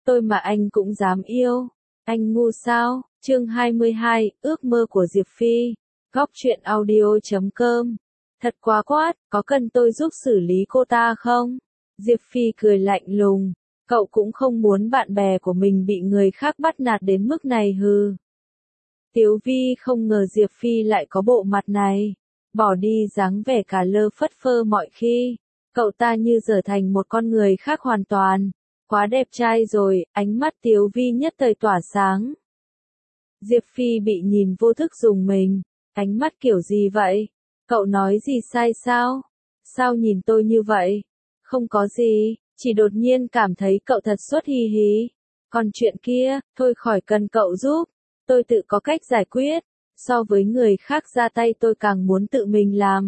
Tôi mà anh cũng dám yêu. Anh ngu sao? Chương 22, ước mơ của Diệp Phi. Góc truyện audio.com. Thật quá quát, có cần tôi giúp xử lý cô ta không? Diệp Phi cười lạnh lùng. Cậu cũng không muốn bạn bè của mình bị người khác bắt nạt đến mức này hừ. Tiếu Vi không ngờ Diệp Phi lại có bộ mặt này. Bỏ đi dáng vẻ cả lơ phất phơ mọi khi. Cậu ta như trở thành một con người khác hoàn toàn. Quá đẹp trai rồi, ánh mắt Tiếu Vi nhất thời tỏa sáng. Diệp Phi bị nhìn vô thức rùng mình. Ánh mắt kiểu gì vậy? Cậu nói gì sai sao? Sao nhìn tôi như vậy? Không có gì, chỉ đột nhiên cảm thấy cậu thật xuất hi hí. Còn chuyện kia, thôi khỏi cần cậu giúp. Tôi tự có cách giải quyết. So với người khác ra tay tôi càng muốn tự mình làm.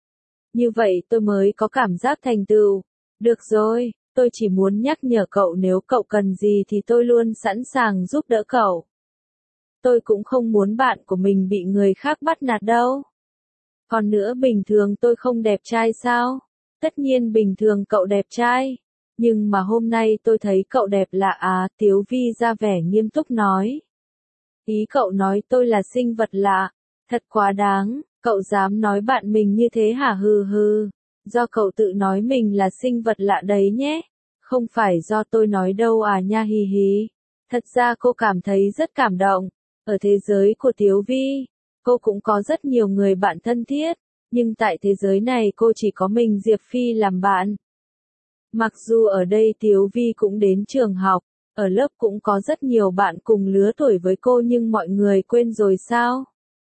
Như vậy tôi mới có cảm giác thành tựu. Được rồi, tôi chỉ muốn nhắc nhở cậu nếu cậu cần gì thì tôi luôn sẵn sàng giúp đỡ cậu. Tôi cũng không muốn bạn của mình bị người khác bắt nạt đâu. Còn nữa bình thường tôi không đẹp trai sao? Tất nhiên bình thường cậu đẹp trai. Nhưng mà hôm nay tôi thấy cậu đẹp lạ à, Tiếu Vi ra vẻ nghiêm túc nói. Ý cậu nói tôi là sinh vật lạ. Thật quá đáng, cậu dám nói bạn mình như thế hả hừ hừ. Do cậu tự nói mình là sinh vật lạ đấy nhé. Không phải do tôi nói đâu à nha hì hì. Thật ra cô cảm thấy rất cảm động. Ở thế giới của Tiếu Vi, cô cũng có rất nhiều người bạn thân thiết. Nhưng tại thế giới này cô chỉ có mình Diệp Phi làm bạn. Mặc dù ở đây Tiếu Vi cũng đến trường học, ở lớp cũng có rất nhiều bạn cùng lứa tuổi với cô nhưng mọi người quên rồi sao?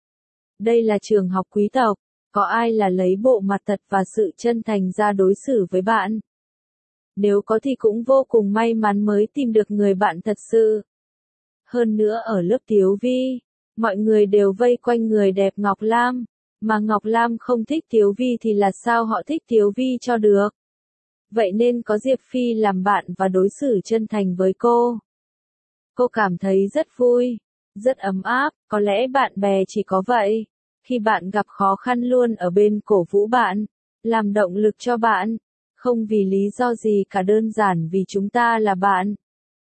Đây là trường học quý tộc, có ai là lấy bộ mặt thật và sự chân thành ra đối xử với bạn? Nếu có thì cũng vô cùng may mắn mới tìm được người bạn thật sự. Hơn nữa ở lớp Tiếu Vi, mọi người đều vây quanh người đẹp Ngọc Lam, mà Ngọc Lam không thích Tiếu Vi thì là sao họ thích Tiếu Vi cho được? Vậy nên có Diệp Phi làm bạn và đối xử chân thành với cô. Cô cảm thấy rất vui, rất ấm áp, có lẽ bạn bè chỉ có vậy. Khi bạn gặp khó khăn luôn ở bên cổ vũ bạn, làm động lực cho bạn, không vì lý do gì cả đơn giản vì chúng ta là bạn.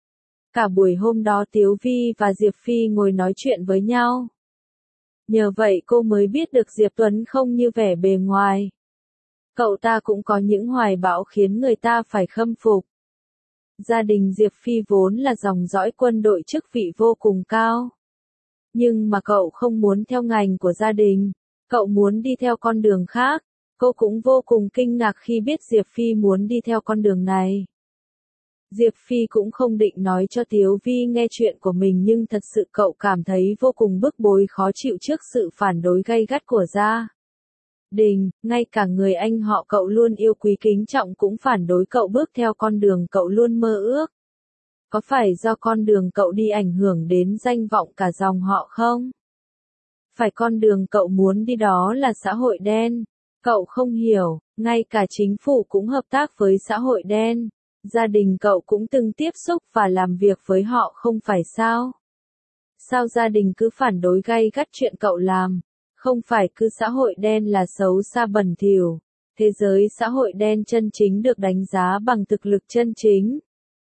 Cả buổi hôm đó Tiếu Vi và Diệp Phi ngồi nói chuyện với nhau. Nhờ vậy cô mới biết được Diệp Tuấn không như vẻ bề ngoài. Cậu ta cũng có những hoài bão khiến người ta phải khâm phục. Gia đình Diệp Phi vốn là dòng dõi quân đội chức vị vô cùng cao. Nhưng mà cậu không muốn theo ngành của gia đình, cậu muốn đi theo con đường khác. Cô cũng vô cùng kinh ngạc khi biết Diệp Phi muốn đi theo con đường này. Diệp Phi cũng không định nói cho Tiếu Vi nghe chuyện của mình nhưng thật sự cậu cảm thấy vô cùng bức bối khó chịu trước sự phản đối gay gắt của gia đình, ngay cả người anh họ cậu luôn yêu quý kính trọng cũng phản đối cậu bước theo con đường cậu luôn mơ ước. Có phải do con đường cậu đi ảnh hưởng đến danh vọng cả dòng họ không? Phải con đường cậu muốn đi đó là xã hội đen. Cậu không hiểu, ngay cả chính phủ cũng hợp tác với xã hội đen. Gia đình cậu cũng từng tiếp xúc và làm việc với họ không phải sao? Sao gia đình cứ phản đối gay gắt chuyện cậu làm? Không phải cứ xã hội đen là xấu xa bẩn thỉu. Thế giới xã hội đen chân chính được đánh giá bằng thực lực chân chính.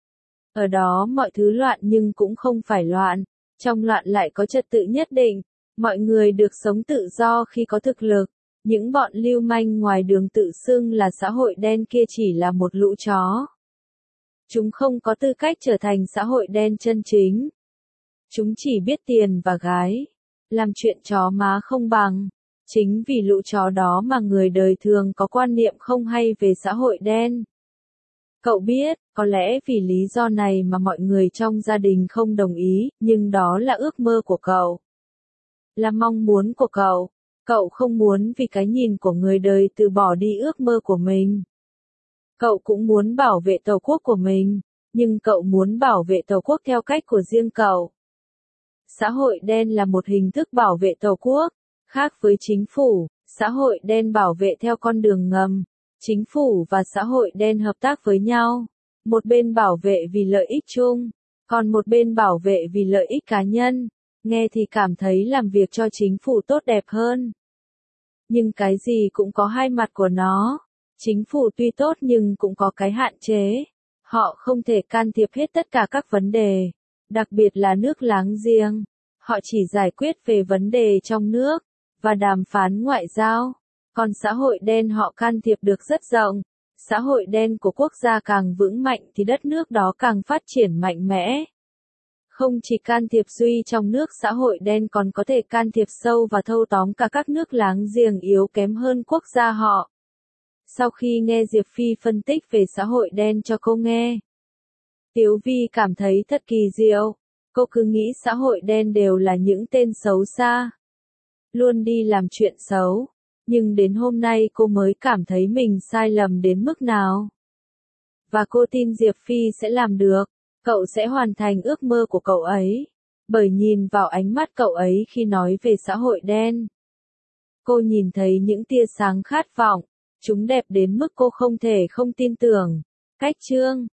Ở đó mọi thứ loạn nhưng cũng không phải loạn. Trong loạn lại có trật tự nhất định. Mọi người được sống tự do khi có thực lực. Những bọn lưu manh ngoài đường tự xưng là xã hội đen kia chỉ là một lũ chó. Chúng không có tư cách trở thành xã hội đen chân chính. Chúng chỉ biết tiền và gái. Làm chuyện chó má không bằng. Chính vì lũ chó đó mà người đời thường có quan niệm không hay về xã hội đen. Cậu biết, có lẽ vì lý do này mà mọi người trong gia đình không đồng ý, nhưng đó là ước mơ của cậu. Là mong muốn của cậu. Cậu không muốn vì cái nhìn của người đời từ bỏ đi ước mơ của mình. Cậu cũng muốn bảo vệ tổ quốc của mình, nhưng cậu muốn bảo vệ tổ quốc theo cách của riêng cậu. Xã hội đen là một hình thức bảo vệ tổ quốc, khác với chính phủ, xã hội đen bảo vệ theo con đường ngầm. Chính phủ và xã hội đen hợp tác với nhau. Một bên bảo vệ vì lợi ích chung, còn một bên bảo vệ vì lợi ích cá nhân. Nghe thì cảm thấy làm việc cho chính phủ tốt đẹp hơn. Nhưng cái gì cũng có hai mặt của nó. Chính phủ tuy tốt nhưng cũng có cái hạn chế. Họ không thể can thiệp hết tất cả các vấn đề, đặc biệt là nước láng giềng. Họ chỉ giải quyết về vấn đề trong nước và đàm phán ngoại giao. Còn xã hội đen họ can thiệp được rất rộng. Xã hội đen của quốc gia càng vững mạnh thì đất nước đó càng phát triển mạnh mẽ. Không chỉ can thiệp duy trong nước, xã hội đen còn có thể can thiệp sâu và thâu tóm cả các nước láng giềng yếu kém hơn quốc gia họ. Sau khi nghe Diệp Phi phân tích về xã hội đen cho cô nghe, Tiếu Vi cảm thấy thật kỳ diệu. Cô cứ nghĩ xã hội đen đều là những tên xấu xa, luôn đi làm chuyện xấu. Nhưng đến hôm nay cô mới cảm thấy mình sai lầm đến mức nào. Và cô tin Diệp Phi sẽ làm được. Cậu sẽ hoàn thành ước mơ của cậu ấy. Bởi nhìn vào ánh mắt cậu ấy khi nói về xã hội đen, cô nhìn thấy những tia sáng khát vọng. Chúng đẹp đến mức cô không thể không tin tưởng. Cách chương